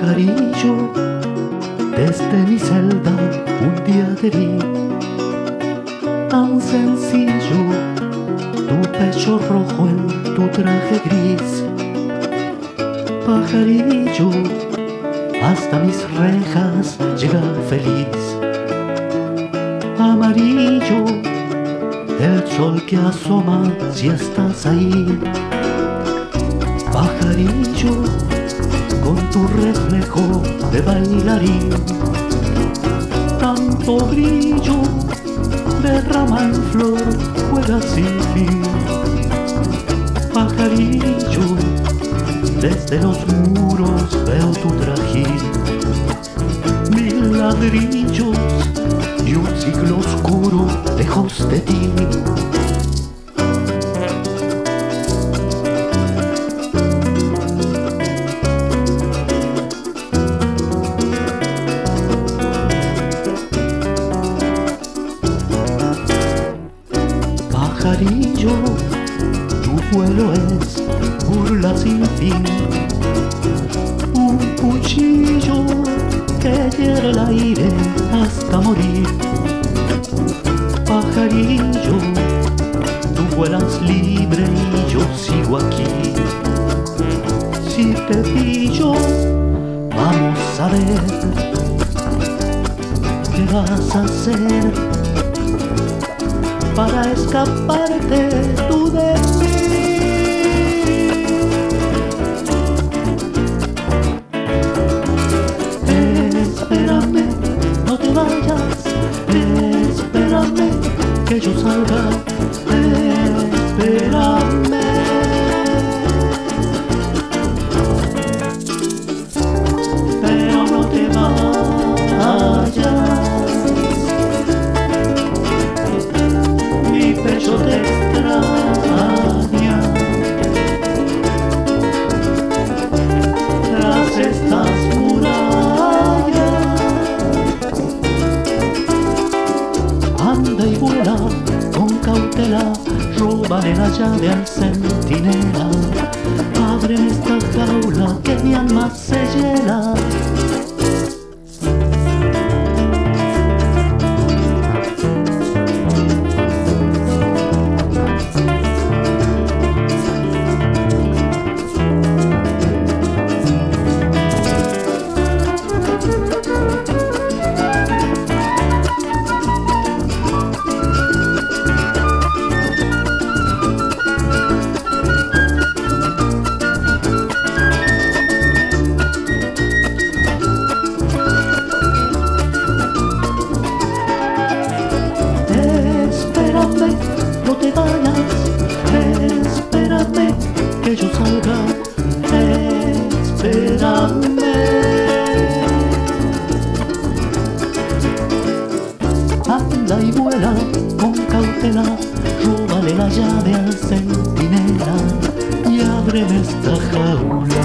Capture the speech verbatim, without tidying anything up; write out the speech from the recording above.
Pajarillo, desde mi celda un día te vi, tan sencillo, tu pecho rojo en tu traje gris. Pajarillo, hasta mis rejas llega feliz. Amarillo, el sol que asoma si estás ahí. Pajarillo, con tu reflejo de bailarín, tanto brillo derrama en flor, juega sin fin. Pajarillo, desde los muros veo tu trajín, mil ladrillos y un ciclo oscuro lejos de ti. Pajarillo, tu vuelo es burla sin fin, un cuchillo que hiere el aire hasta morir. Pajarillo, tú vuelas libre y yo sigo aquí. Si te pillo, vamos a ver qué vas a hacer para escaparte tú de mí. Espérame, no te vayas, espérame que yo salga, espérame. Pero no te vayas, mi pecho te extraña. Tras estas murallas, anda y vuela con cautela, róbale la llave al centinela. Ábreme esta jaula que mi alma se hiela. No te vayas, espérame que yo salga, espérame. Anda y vuela con cautela, róbale la llave al centinela y ábreme esta jaula.